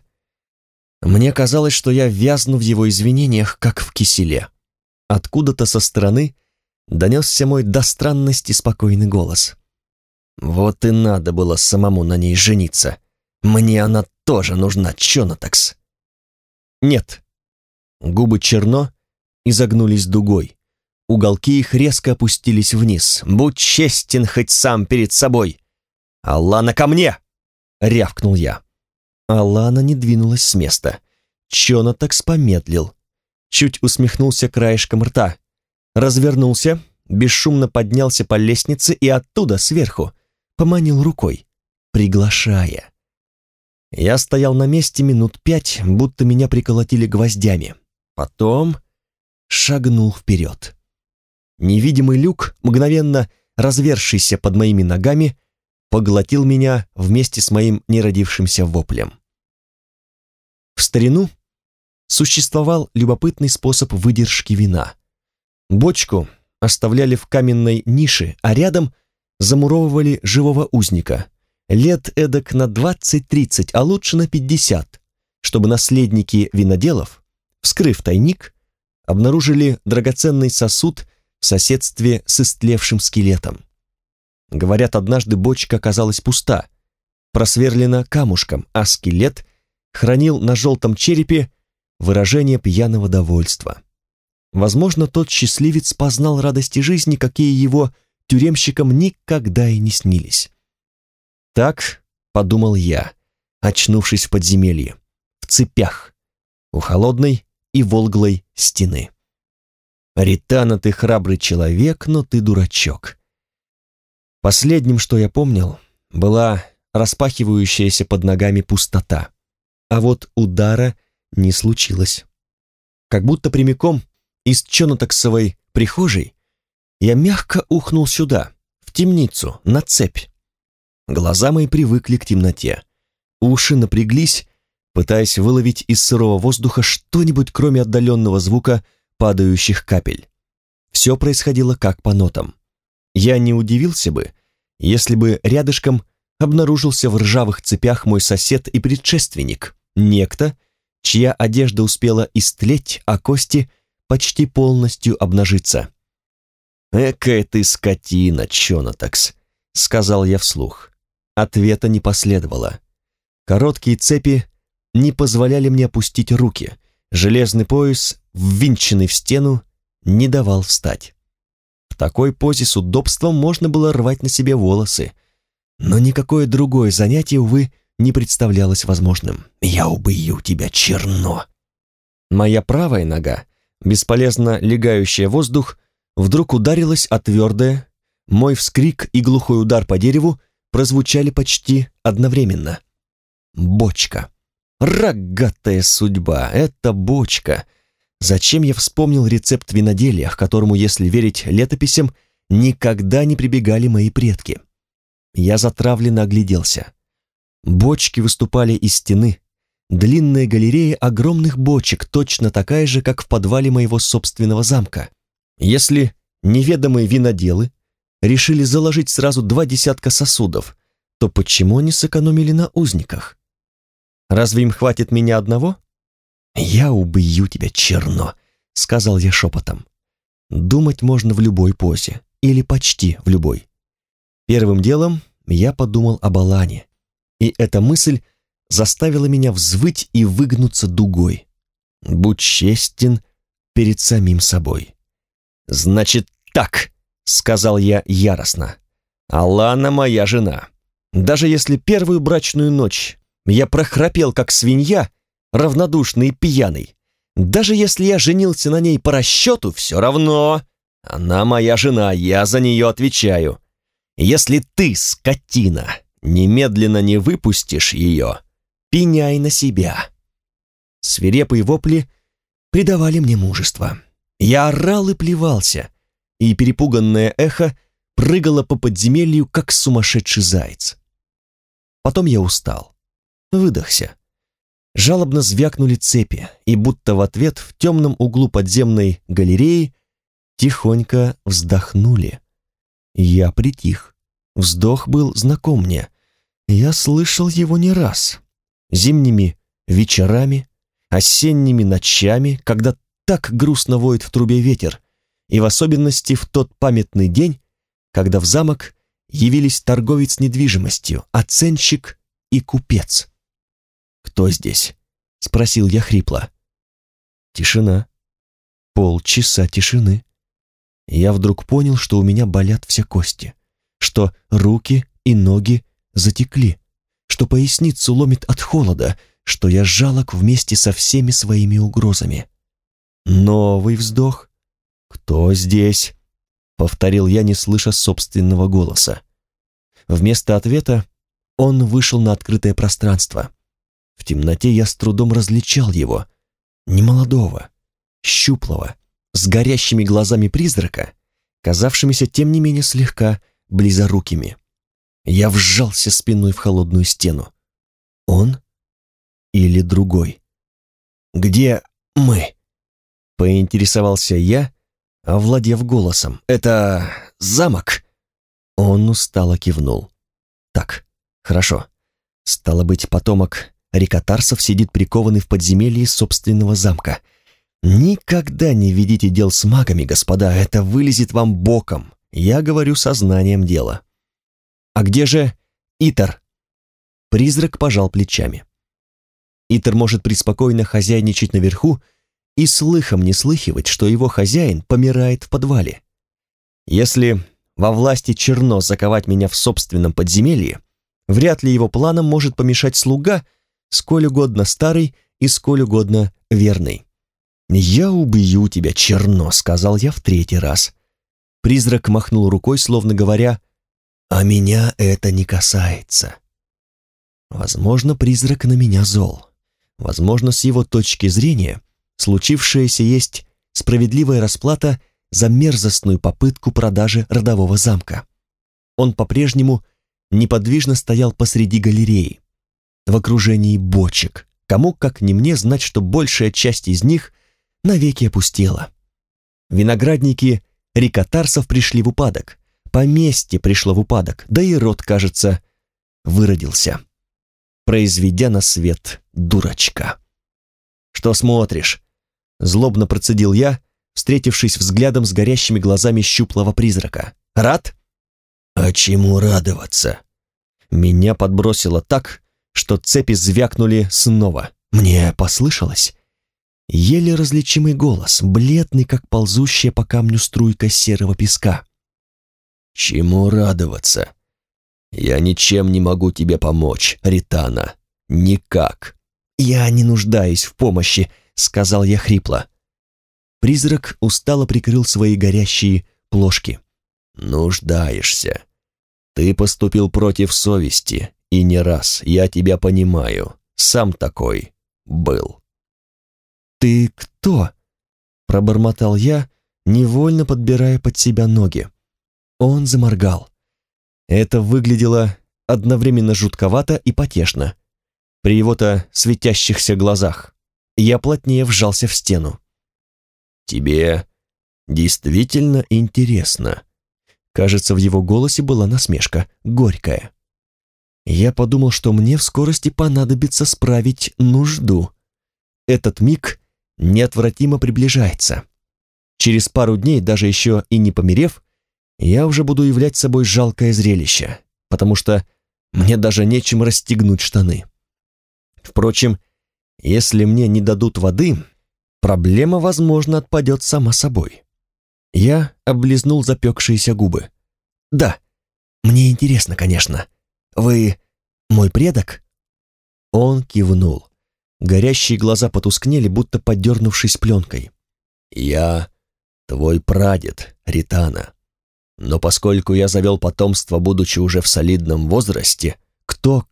Мне казалось, что я вязну в его извинениях, как в киселе. Откуда-то со стороны донесся мой до странности спокойный голос. «Вот и надо было самому на ней жениться. Мне она тоже нужна, Чонотакс». «Нет». Губы Черно изогнулись дугой. Уголки их резко опустились вниз. «Будь честен хоть сам перед собой!» «Алана, ко мне!» — рявкнул я. Алана не двинулась с места. Чонотакс помедлил. Чуть усмехнулся краешком рта. Развернулся, бесшумно поднялся по лестнице и оттуда, сверху, поманил рукой, приглашая. Я стоял на месте минут 5, будто меня приколотили гвоздями. Потом шагнул вперед. Невидимый люк, мгновенно разверзшийся под моими ногами, поглотил меня вместе с моим неродившимся воплем. В старину существовал любопытный способ выдержки вина. Бочку оставляли в каменной нише, а рядом замуровывали живого узника, лет эдак на 20-30, а лучше на 50, чтобы наследники виноделов, вскрыв тайник, обнаружили драгоценный сосуд в соседстве с истлевшим скелетом. Говорят, однажды бочка оказалась пуста, просверлена камушком, а скелет хранил на желтом черепе выражение пьяного довольства. Возможно, тот счастливец познал радости жизни, какие его тюремщикам никогда и не снились. Так подумал я, очнувшись в подземелье, в цепях, у холодной и волглой стены. «Ритана, ты храбрый человек, но ты дурачок». Последним, что я помнил, была распахивающаяся под ногами пустота, а вот удара не случилось. Как будто прямиком из Чонотаксовой прихожей я мягко ухнул сюда, в темницу, на цепь. Глаза мои привыкли к темноте, уши напряглись, пытаясь выловить из сырого воздуха что-нибудь, кроме отдаленного звука падающих капель. Все происходило как по нотам. Я не удивился бы, если бы рядышком обнаружился в ржавых цепях мой сосед и предшественник, некто, чья одежда успела истлеть, а кости почти полностью обнажиться. «Экая ты скотина, Чонотакс», — сказал я вслух. Ответа не последовало. Короткие цепи не позволяли мне опустить руки, Железный пояс, ввинченный в стену, не давал встать. В такой позе с удобством можно было рвать на себе волосы, но никакое другое занятие, увы, не представлялось возможным. «Я убью тебя, черно!» Моя правая нога, бесполезно легающая воздух, вдруг ударилась о твердое. Мой вскрик и глухой удар по дереву прозвучали почти одновременно. Бочка. Рогатая судьба, это бочка. Зачем я вспомнил рецепт виноделия, к которому, если верить летописям, никогда не прибегали мои предки? Я затравленно огляделся. Бочки выступали из стены. Длинная галерея огромных бочек, точно такая же, как в подвале моего собственного замка. Если неведомые виноделы решили заложить сразу 2 десятка сосудов, то почему они сэкономили на узниках? Разве им хватит меня одного? «Я убью тебя, черно», — сказал я шепотом. Думать можно в любой позе, или почти в любой. Первым делом я подумал об Алане, и эта мысль заставила меня взвыть и выгнуться дугой. Будь честен перед самим собой. «Значит так», — сказал я яростно. «Алана моя жена. Даже если первую брачную ночь я прохрапел, как свинья, равнодушный и пьяный, даже если я женился на ней по расчету, все равно она моя жена, я за нее отвечаю. Если ты, скотина, немедленно не выпустишь ее, пеняй на себя». Свирепые вопли придавали мне мужество. Я орал и плевался, и перепуганное эхо прыгало по подземелью, как сумасшедший заяц. Потом я устал, выдохся. Жалобно звякнули цепи, и будто в ответ в темном углу подземной галереи тихонько вздохнули. Я притих. Вздох был знаком мне. Я слышал его не раз. Зимними вечерами, осенними ночами, когда так грустно воет в трубе ветер, и в особенности в тот памятный день, когда в замок явились торговец недвижимостью, оценщик и купец. «Кто здесь?» — спросил я хрипло. Тишина. Полчаса тишины. Я вдруг понял, что у меня болят все кости, что руки и ноги затекли, что поясницу ломит от холода, что я жалок вместе со всеми своими угрозами. Новый вздох. «Кто здесь?» — повторил я, не слыша собственного голоса. Вместо ответа он вышел на открытое пространство. В темноте я с трудом различал его, немолодого, щуплого, с горящими глазами призрака, казавшимися тем не менее слегка близорукими. Я вжался спиной в холодную стену. Он или другой? «Где мы?» — поинтересовался я, овладев голосом. «Это замок?» Он устало кивнул. «Так, хорошо. Стало быть, потомок Рикотарсов сидит прикованный в подземелье собственного замка. Никогда не ведите дел с магами, господа, это вылезет вам боком. Я говорю сознанием дела». «А где же Итар?» Призрак пожал плечами. Итар может преспокойно хозяйничать наверху и слыхом не слыхивать, что его хозяин помирает в подвале. Если во власти черно заковать меня в собственном подземелье, вряд ли его планам может помешать слуга, сколь угодно старый и сколь угодно верный. «Я убью тебя, черно», — сказал я в 3-й раз. Призрак махнул рукой, словно говоря: «А меня это не касается». Возможно, призрак на меня зол. Возможно, с его точки зрения случившееся есть справедливая расплата за мерзостную попытку продажи родового замка. Он по-прежнему неподвижно стоял посреди галереи, в окружении бочек. Кому, как не мне, знать, что большая часть из них навеки опустела. Виноградники Рикотарсов пришли в упадок, поместье пришло в упадок, да и род, кажется, выродился, произведя на свет дурачка. «Что смотришь?» — злобно процедил я, встретившись взглядом с горящими глазами щуплого призрака. «Рад?» «А чему радоваться?» Меня подбросило так, что цепи звякнули снова. Мне послышалось. еле различимый голос, бледный, как ползущая по камню струйка серого песка. «Чему радоваться? Я ничем не могу тебе помочь, Ритана. Никак». «Я не нуждаюсь в помощи», — сказал я хрипло. Призрак устало прикрыл свои горящие плошки. «Нуждаешься. Ты поступил против совести, и не раз, я тебя понимаю. Сам такой был». «Ты кто?» — пробормотал я, невольно подбирая под себя ноги. Он заморгал. Это выглядело одновременно жутковато и потешно. При его-то светящихся глазах я плотнее вжался в стену. «Тебе действительно интересно?» Кажется, в его голосе была насмешка, горькая. Я подумал, что мне в скорости понадобится справить нужду. Этот миг неотвратимо приближается. Через пару дней, даже еще и не померев, я уже буду являть собой жалкое зрелище, потому что мне даже нечем расстегнуть штаны. Впрочем, если мне не дадут воды, проблема, возможно, отпадет сама собой. Я облизнул запекшиеся губы. «Да, мне интересно, конечно. Вы мой предок?» Он кивнул. Горящие глаза потускнели, будто подернувшись пленкой. «Я твой прадед, Ритана. Но поскольку я завел потомство, будучи уже в солидном возрасте...» «Кто?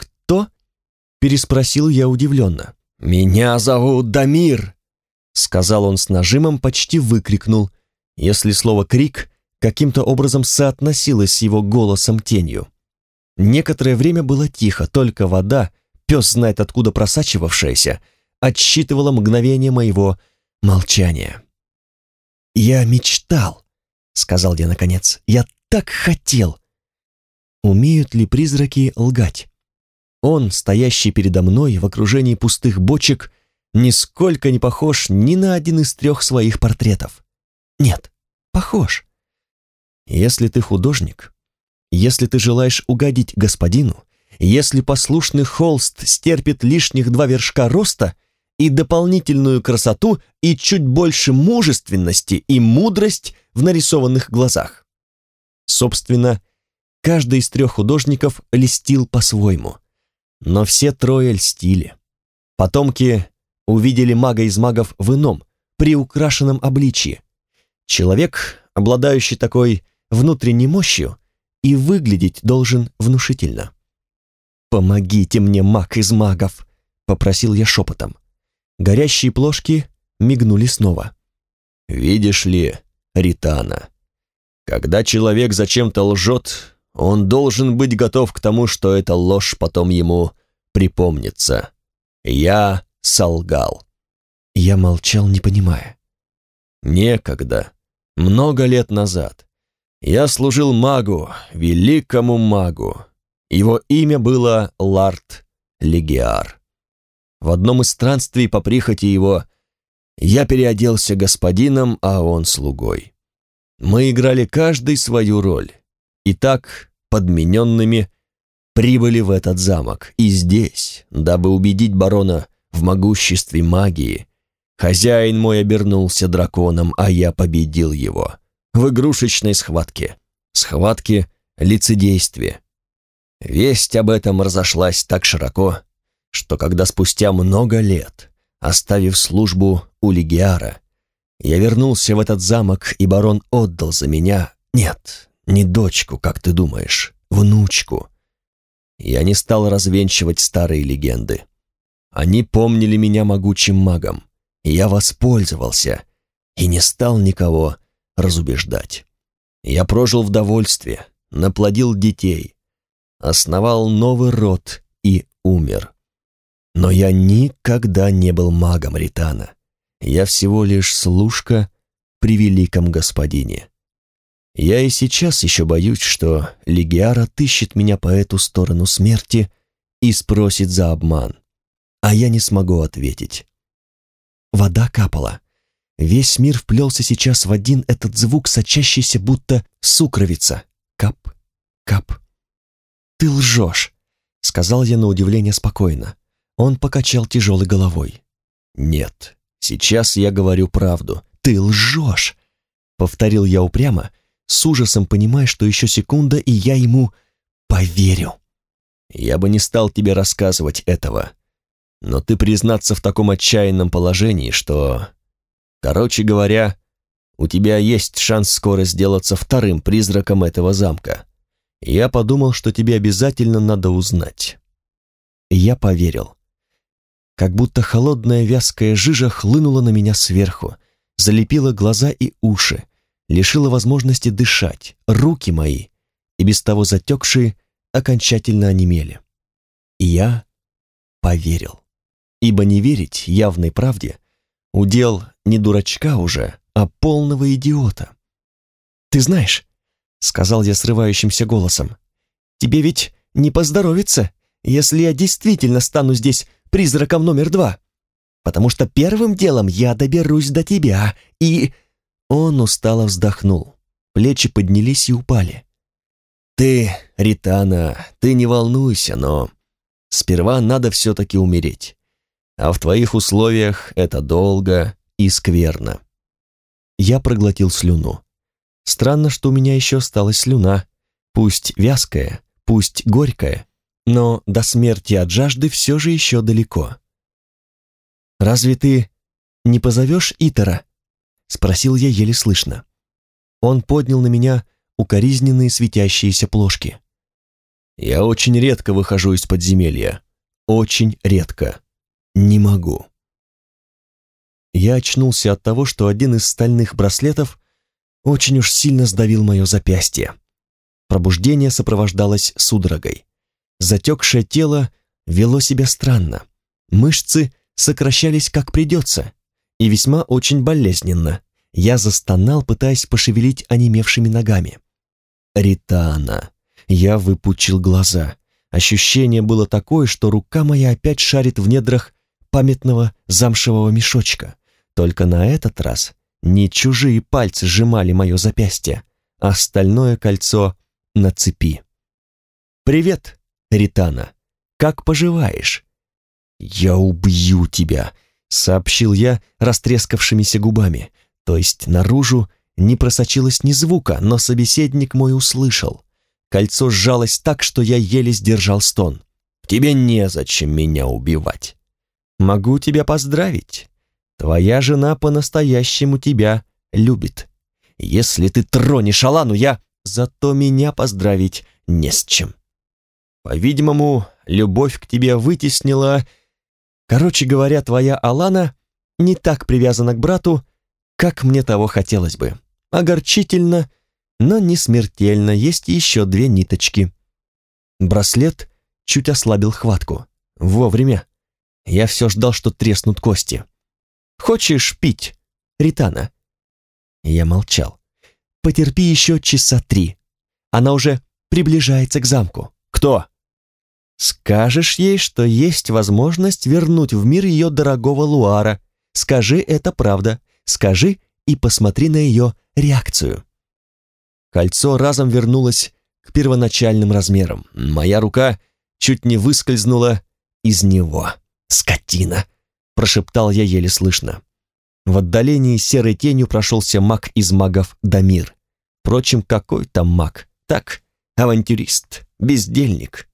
— переспросил я удивленно. «Меня зовут Дамир!» — сказал он с нажимом, почти выкрикнул, если слово «крик» каким-то образом соотносилось с его голосом-тенью. Некоторое время было тихо, только вода, пес знает откуда просачивавшаяся, отсчитывала мгновение моего молчания. «Я мечтал», — сказал я наконец, — «я так хотел». Умеют ли призраки лгать? Он, стоящий передо мной в окружении пустых бочек, нисколько не похож ни на один из 3 своих портретов. Нет, похож. Если ты художник, если ты желаешь угодить господину, если послушный холст стерпит лишних 2 вершка роста и дополнительную красоту и чуть больше мужественности и мудрость в нарисованных глазах. Собственно, каждый из 3 художников льстил по-своему, но все 3 льстили. Потомки увидели мага из магов в ином, приукрашенном обличье. Человек, обладающий такой внутренней мощью, и выглядеть должен внушительно. «Помогите мне, маг из магов!» — попросил я шепотом. Горящие плошки мигнули снова. «Видишь ли, Ритана, когда человек зачем-то лжет, он должен быть готов к тому, что эта ложь потом ему припомнится. Я солгал». Я молчал, не понимая. «Некогда, много лет назад, я служил магу, великому магу. Его имя было Лард Легиар. В одном из странствий по прихоти его я переоделся господином, а он слугой. Мы играли каждый свою роль, и так, подмененными, прибыли в этот замок. И здесь, дабы убедить барона в могуществе магии, хозяин мой обернулся драконом, а я победил его в игрушечной схватке лицедействия. Весть об этом разошлась так широко, что когда спустя много лет, оставив службу у Легиара, я вернулся в этот замок, и барон отдал за меня, нет, не дочку, как ты думаешь, внучку. Я не стал развенчивать старые легенды. Они помнили меня могучим магом, и я воспользовался, и не стал никого разубеждать. Я прожил в довольстве, наплодил детей, основал новый род и умер. Но я никогда не был магом, Ритана. Я всего лишь служка при великом господине. Я и сейчас еще боюсь, что Легиар отыщет меня по эту сторону смерти и спросит за обман, а я не смогу ответить. Вода капала. Весь мир вплелся сейчас в один этот звук, сочащийся будто сукровица. Кап, кап. «Ты лжешь», — сказал я на удивление спокойно. Он покачал тяжелой головой. «Нет, Сейчас я говорю правду. Ты лжешь, повторил я упрямо, с ужасом понимая, что еще секунда, и я ему поверю. Я бы не стал тебе рассказывать этого, но ты признаться в таком отчаянном положении, что... Короче говоря, у тебя есть шанс скоро сделаться вторым призраком этого замка. Я подумал, что тебе обязательно надо узнать. Я поверил. Как будто холодная вязкая жижа хлынула на меня сверху, залепила глаза и уши, лишила возможности дышать, руки мои, и без того затекшие, окончательно онемели. И я поверил. Ибо не верить явной правде — удел не дурачка уже, а полного идиота. «Ты знаешь», — сказал я срывающимся голосом, «тебе ведь не поздоровится, если я действительно стану здесь призраком номер 2, потому что первым делом я доберусь до тебя, и...» Он устало вздохнул, плечи поднялись и упали. «Ты, Ритана, ты не волнуйся, но сперва надо все-таки умереть, а в твоих условиях это долго и скверно». Я проглотил слюну. Странно, что у меня еще осталась слюна, пусть вязкая, пусть горькая, но до смерти от жажды все же еще далеко. «Разве ты не позовешь Итара?» — спросил я еле слышно. Он поднял на меня укоризненные светящиеся плошки. «Я очень редко выхожу из подземелья. Очень редко. Не могу». Я очнулся от того, что один из стальных браслетов очень уж сильно сдавил мое запястье. Пробуждение сопровождалось судорогой. Затекшее тело вело себя странно. Мышцы сокращались как придется, и весьма очень болезненно. Я застонал, пытаясь пошевелить онемевшими ногами. «Ритана!» Я выпучил глаза. Ощущение было такое, что рука моя опять шарит в недрах памятного замшевого мешочка. Только на этот раз не чужие пальцы сжимали мое запястье, а стальное кольцо на цепи. «Привет, Ритана! Как поживаешь?» «Я убью тебя!» — сообщил я растрескавшимися губами. То есть наружу не просочилось ни звука, но собеседник мой услышал. Кольцо сжалось так, что я еле сдержал стон. «Тебе незачем меня убивать». «Могу тебя поздравить. Твоя жена по-настоящему тебя любит. Если ты тронешь Алану, Зато меня поздравить не с чем. По-видимому, любовь к тебе вытеснила... Короче говоря, твоя Алана не так привязана к брату, как мне того хотелось бы. Огорчительно, но не смертельно, есть еще 2 ниточки». Браслет чуть ослабил хватку. Вовремя. Я все ждал, что треснут кости. «Хочешь пить, Ритана?» Я молчал. «Потерпи еще часа 3. Она уже приближается к замку». «Кто?» «Скажешь ей, что есть возможность вернуть в мир ее дорогого Луара. Скажи, это правда. Скажи и посмотри на ее реакцию». Кольцо разом вернулось к первоначальным размерам. Моя рука чуть не выскользнула из него. «Скотина!» — прошептал я еле слышно. В отдалении серой тенью прошелся маг из магов Дамир. Впрочем, какой там маг? Так, авантюрист, бездельник.